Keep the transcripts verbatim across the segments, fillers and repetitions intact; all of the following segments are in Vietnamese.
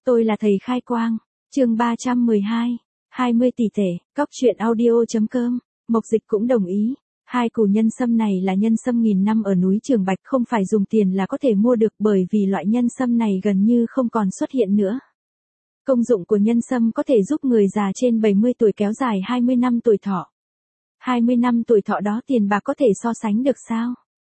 Tôi là thầy khai quang. Chương ba trăm mười hai. hai mươi tỷ tệ, cóc truyện audio.com. Mộc Dịch cũng đồng ý. Hai củ nhân sâm này là nhân sâm nghìn năm ở núi Trường Bạch, không phải dùng tiền là có thể mua được, bởi vì loại nhân sâm này gần như không còn xuất hiện nữa. Công dụng của nhân sâm có thể giúp người già trên bảy mươi tuổi kéo dài hai mươi năm tuổi thọ. hai mươi năm tuổi thọ đó tiền bạc có thể so sánh được sao?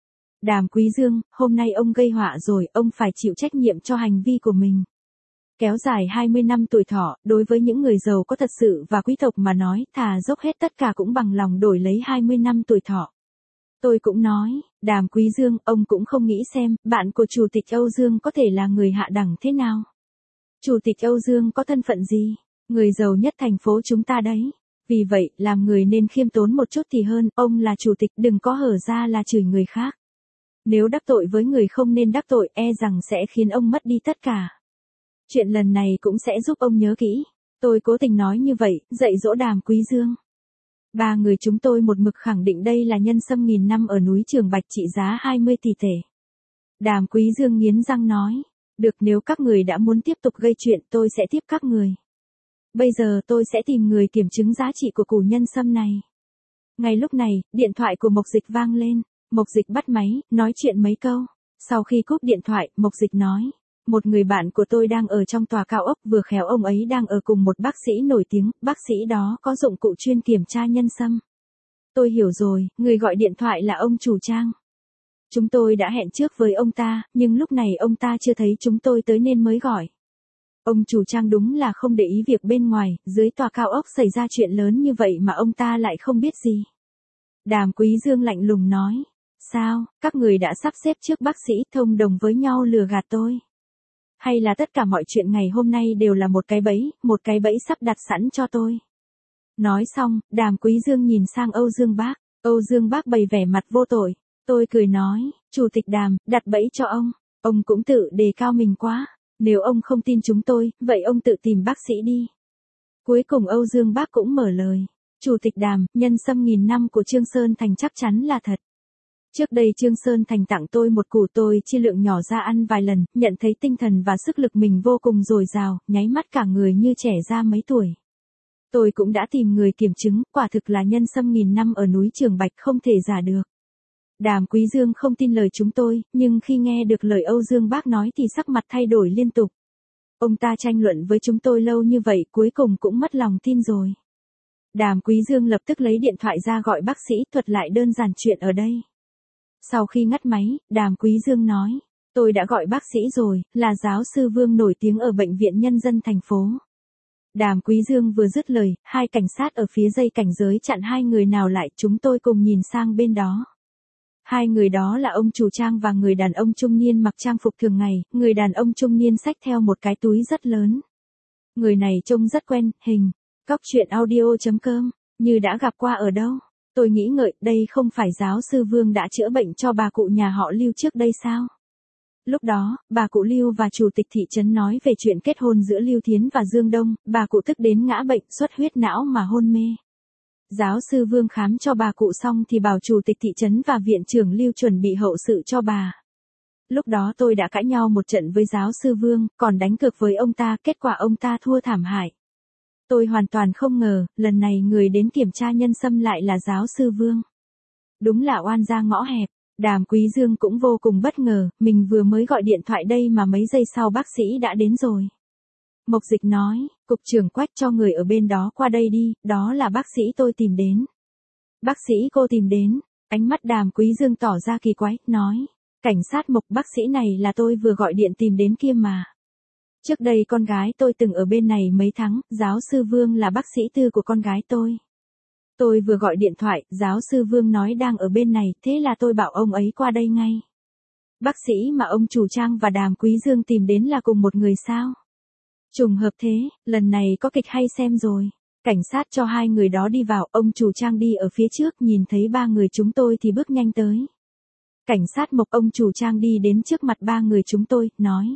Đàm Quý Dương, hôm nay ông gây họa rồi, ông phải chịu trách nhiệm cho hành vi của mình. Kéo dài hai mươi năm tuổi thọ, đối với những người giàu có thật sự và quý tộc mà nói, thà dốc hết tất cả cũng bằng lòng đổi lấy hai mươi năm tuổi thọ. Tôi cũng nói, Đàm Quý Dương, ông cũng không nghĩ xem, bạn của Chủ tịch Âu Dương có thể là người hạ đẳng thế nào. Chủ tịch Âu Dương có thân phận gì? Người giàu nhất thành phố chúng ta đấy. Vì vậy, làm người nên khiêm tốn một chút thì hơn, ông là chủ tịch, đừng có hở ra là chửi người khác. Nếu đắc tội với người không nên đắc tội, e rằng sẽ khiến ông mất đi tất cả. Chuyện lần này cũng sẽ giúp ông nhớ kỹ. Tôi cố tình nói như vậy, dạy dỗ Đàm Quý Dương. Ba người chúng tôi một mực khẳng định đây là nhân sâm nghìn năm ở núi Trường Bạch trị giá hai mươi tỷ tệ. Đàm Quý Dương nghiến răng nói, được, nếu các người đã muốn tiếp tục gây chuyện tôi sẽ tiếp các người. Bây giờ tôi sẽ tìm người kiểm chứng giá trị của củ nhân sâm này. Ngay lúc này, điện thoại của Mộc Dịch vang lên. Mộc Dịch bắt máy, nói chuyện mấy câu. Sau khi cúp điện thoại, Mộc Dịch nói, một người bạn của tôi đang ở trong tòa cao ốc, vừa khéo ông ấy đang ở cùng một bác sĩ nổi tiếng, bác sĩ đó có dụng cụ chuyên kiểm tra nhân sâm. Tôi hiểu rồi, người gọi điện thoại là ông chủ Trang. Chúng tôi đã hẹn trước với ông ta, nhưng lúc này ông ta chưa thấy chúng tôi tới nên mới gọi. Ông chủ Trang đúng là không để ý việc bên ngoài, dưới tòa cao ốc xảy ra chuyện lớn như vậy mà ông ta lại không biết gì. Đàm Quý Dương lạnh lùng nói, sao, các người đã sắp xếp trước bác sĩ thông đồng với nhau lừa gạt tôi? Hay là tất cả mọi chuyện ngày hôm nay đều là một cái bẫy, một cái bẫy sắp đặt sẵn cho tôi? Nói xong, Đàm Quý Dương nhìn sang Âu Dương Bác, Âu Dương Bác bày vẻ mặt vô tội. Tôi cười nói, Chủ tịch Đàm, đặt bẫy cho ông, ông cũng tự đề cao mình quá. Nếu ông không tin chúng tôi, vậy ông tự tìm bác sĩ đi. Cuối cùng Âu Dương Bác cũng mở lời. Chủ tịch Đàm, nhân sâm nghìn năm của Trương Sơn Thành chắc chắn là thật. Trước đây Trương Sơn Thành tặng tôi một củ, tôi chia lượng nhỏ ra ăn vài lần, nhận thấy tinh thần và sức lực mình vô cùng dồi dào, nháy mắt cả người như trẻ ra mấy tuổi. Tôi cũng đã tìm người kiểm chứng, quả thực là nhân sâm nghìn năm ở núi Trường Bạch, không thể giả được. Đàm Quý Dương không tin lời chúng tôi, nhưng khi nghe được lời Âu Dương Bác nói thì sắc mặt thay đổi liên tục. Ông ta tranh luận với chúng tôi lâu như vậy, cuối cùng cũng mất lòng tin rồi. Đàm Quý Dương lập tức lấy điện thoại ra gọi bác sĩ, thuật lại đơn giản chuyện ở đây. Sau khi ngắt máy, Đàm Quý Dương nói, tôi đã gọi bác sĩ rồi, là giáo sư Vương nổi tiếng ở Bệnh viện Nhân dân thành phố. Đàm Quý Dương vừa dứt lời, hai cảnh sát ở phía dây cảnh giới chặn hai người nào lại, chúng tôi cùng nhìn sang bên đó. Hai người đó là ông chủ Trang và người đàn ông trung niên mặc trang phục thường ngày, người đàn ông trung niên xách theo một cái túi rất lớn. Người này trông rất quen, hình, cóc truyện audio.com, như đã gặp qua ở đâu. Tôi nghĩ ngợi, đây không phải giáo sư Vương đã chữa bệnh cho bà cụ nhà họ Lưu trước đây sao? Lúc đó, bà cụ Lưu và chủ tịch thị trấn nói về chuyện kết hôn giữa Lưu Thiến và Dương Đông, bà cụ tức đến ngã bệnh, xuất huyết não mà hôn mê. Giáo sư Vương khám cho bà cụ xong thì bảo chủ tịch thị trấn và viện trưởng Lưu chuẩn bị hậu sự cho bà. Lúc đó tôi đã cãi nhau một trận với giáo sư Vương, còn đánh cược với ông ta, kết quả ông ta thua thảm hại. Tôi hoàn toàn không ngờ, lần này người đến kiểm tra nhân sâm lại là giáo sư Vương. Đúng là oan gia ngõ hẹp. Đàm Quý Dương cũng vô cùng bất ngờ, mình vừa mới gọi điện thoại đây mà mấy giây sau bác sĩ đã đến rồi. Mộc Dịch nói, cục trưởng Quách cho người ở bên đó qua đây đi, đó là bác sĩ tôi tìm đến. Bác sĩ cô tìm đến, ánh mắt Đàm Quý Dương tỏ ra kỳ quái, nói, cảnh sát Mộc, bác sĩ này là tôi vừa gọi điện tìm đến kia mà. Trước đây con gái tôi từng ở bên này mấy tháng, giáo sư Vương là bác sĩ tư của con gái tôi. Tôi vừa gọi điện thoại, giáo sư Vương nói đang ở bên này, thế là tôi bảo ông ấy qua đây ngay. Bác sĩ mà ông chủ Trang và Đàm Quý Dương tìm đến là cùng một người sao? Trùng hợp thế, lần này có kịch hay xem rồi. Cảnh sát cho hai người đó đi vào, ông chủ Trang đi ở phía trước, nhìn thấy ba người chúng tôi thì bước nhanh tới. Cảnh sát Mộc, ông chủ Trang đi đến trước mặt ba người chúng tôi, nói.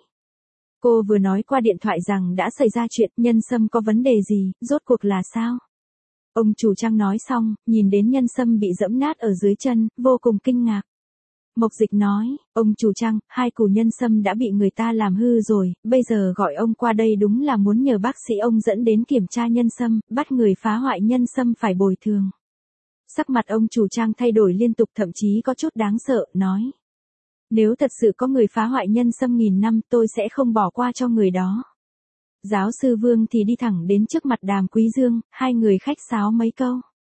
Cô vừa nói qua điện thoại rằng đã xảy ra chuyện, nhân sâm có vấn đề gì, rốt cuộc là sao? Ông chủ Trang nói xong, nhìn đến nhân sâm bị dẫm nát ở dưới chân, vô cùng kinh ngạc. Mộc Dịch nói, ông chủ Trang, hai củ nhân sâm đã bị người ta làm hư rồi, bây giờ gọi ông qua đây đúng là muốn nhờ bác sĩ ông dẫn đến kiểm tra nhân sâm, bắt người phá hoại nhân sâm phải bồi thường. Sắc mặt ông chủ Trang thay đổi liên tục, thậm chí có chút đáng sợ, nói. Nếu thật sự có người phá hoại nhân sâm nghìn năm, tôi sẽ không bỏ qua cho người đó. Giáo sư Vương thì đi thẳng đến trước mặt Đàm Quý Dương, hai người khách sáo mấy câu.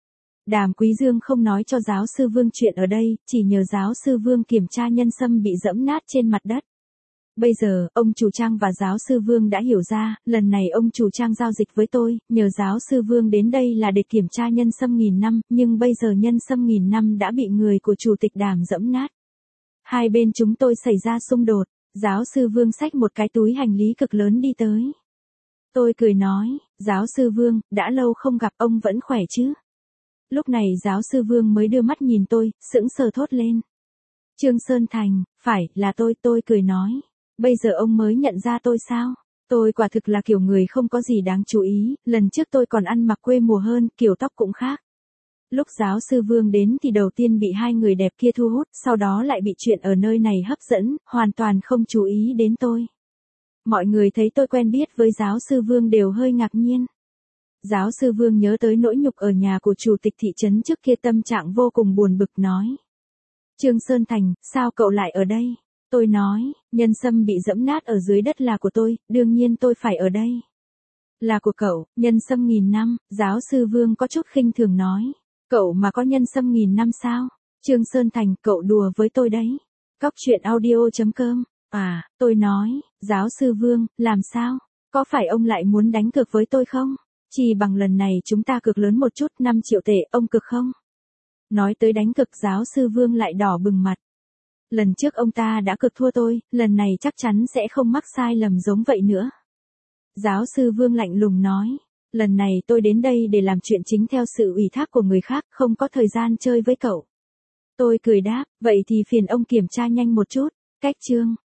Đàm Quý Dương không nói cho giáo sư Vương chuyện ở đây, chỉ nhờ giáo sư Vương kiểm tra nhân sâm bị dẫm nát trên mặt đất. Bây giờ, ông chủ Trang và giáo sư Vương đã hiểu ra, lần này ông chủ Trang giao dịch với tôi, nhờ giáo sư Vương đến đây là để kiểm tra nhân sâm nghìn năm, nhưng bây giờ nhân sâm nghìn năm đã bị người của chủ tịch Đàm dẫm nát. Hai bên chúng tôi xảy ra xung đột, giáo sư Vương xách một cái túi hành lý cực lớn đi tới. Tôi cười nói, giáo sư Vương, đã lâu không gặp, ông vẫn khỏe chứ? Lúc này giáo sư Vương mới đưa mắt nhìn tôi, sững sờ thốt lên. Trương Sơn Thành, phải, là tôi, tôi cười nói. Bây giờ ông mới nhận ra tôi sao? Tôi quả thực là kiểu người không có gì đáng chú ý, lần trước tôi còn ăn mặc quê mùa hơn, kiểu tóc cũng khác. Lúc giáo sư Vương đến thì đầu tiên bị hai người đẹp kia thu hút, sau đó lại bị chuyện ở nơi này hấp dẫn, hoàn toàn không chú ý đến tôi. Mọi người thấy tôi quen biết với giáo sư Vương đều hơi ngạc nhiên. Giáo sư Vương nhớ tới nỗi nhục ở nhà của chủ tịch thị trấn trước kia, tâm trạng vô cùng buồn bực nói. Trương Sơn Thành, sao cậu lại ở đây? Tôi nói, nhân sâm bị dẫm nát ở dưới đất là của tôi, đương nhiên tôi phải ở đây. Là của cậu, nhân sâm nghìn năm, giáo sư Vương có chút khinh thường nói. Cậu mà có nhân sâm nghìn năm sao? Trương Sơn Thành, cậu đùa với tôi đấy. Cóc truyện audio chấm com. À, tôi nói, giáo sư Vương, làm sao? Có phải ông lại muốn đánh cược với tôi không? Chỉ bằng lần này chúng ta cược lớn một chút, năm triệu tệ, ông cược không? Nói tới đánh cược, giáo sư Vương lại đỏ bừng mặt. Lần trước ông ta đã cược thua tôi, lần này chắc chắn sẽ không mắc sai lầm giống vậy nữa. Giáo sư Vương lạnh lùng nói, lần này tôi đến đây để làm chuyện chính theo sự ủy thác của người khác, không có thời gian chơi với cậu. Tôi cười đáp, vậy thì phiền ông kiểm tra nhanh một chút. Cách chương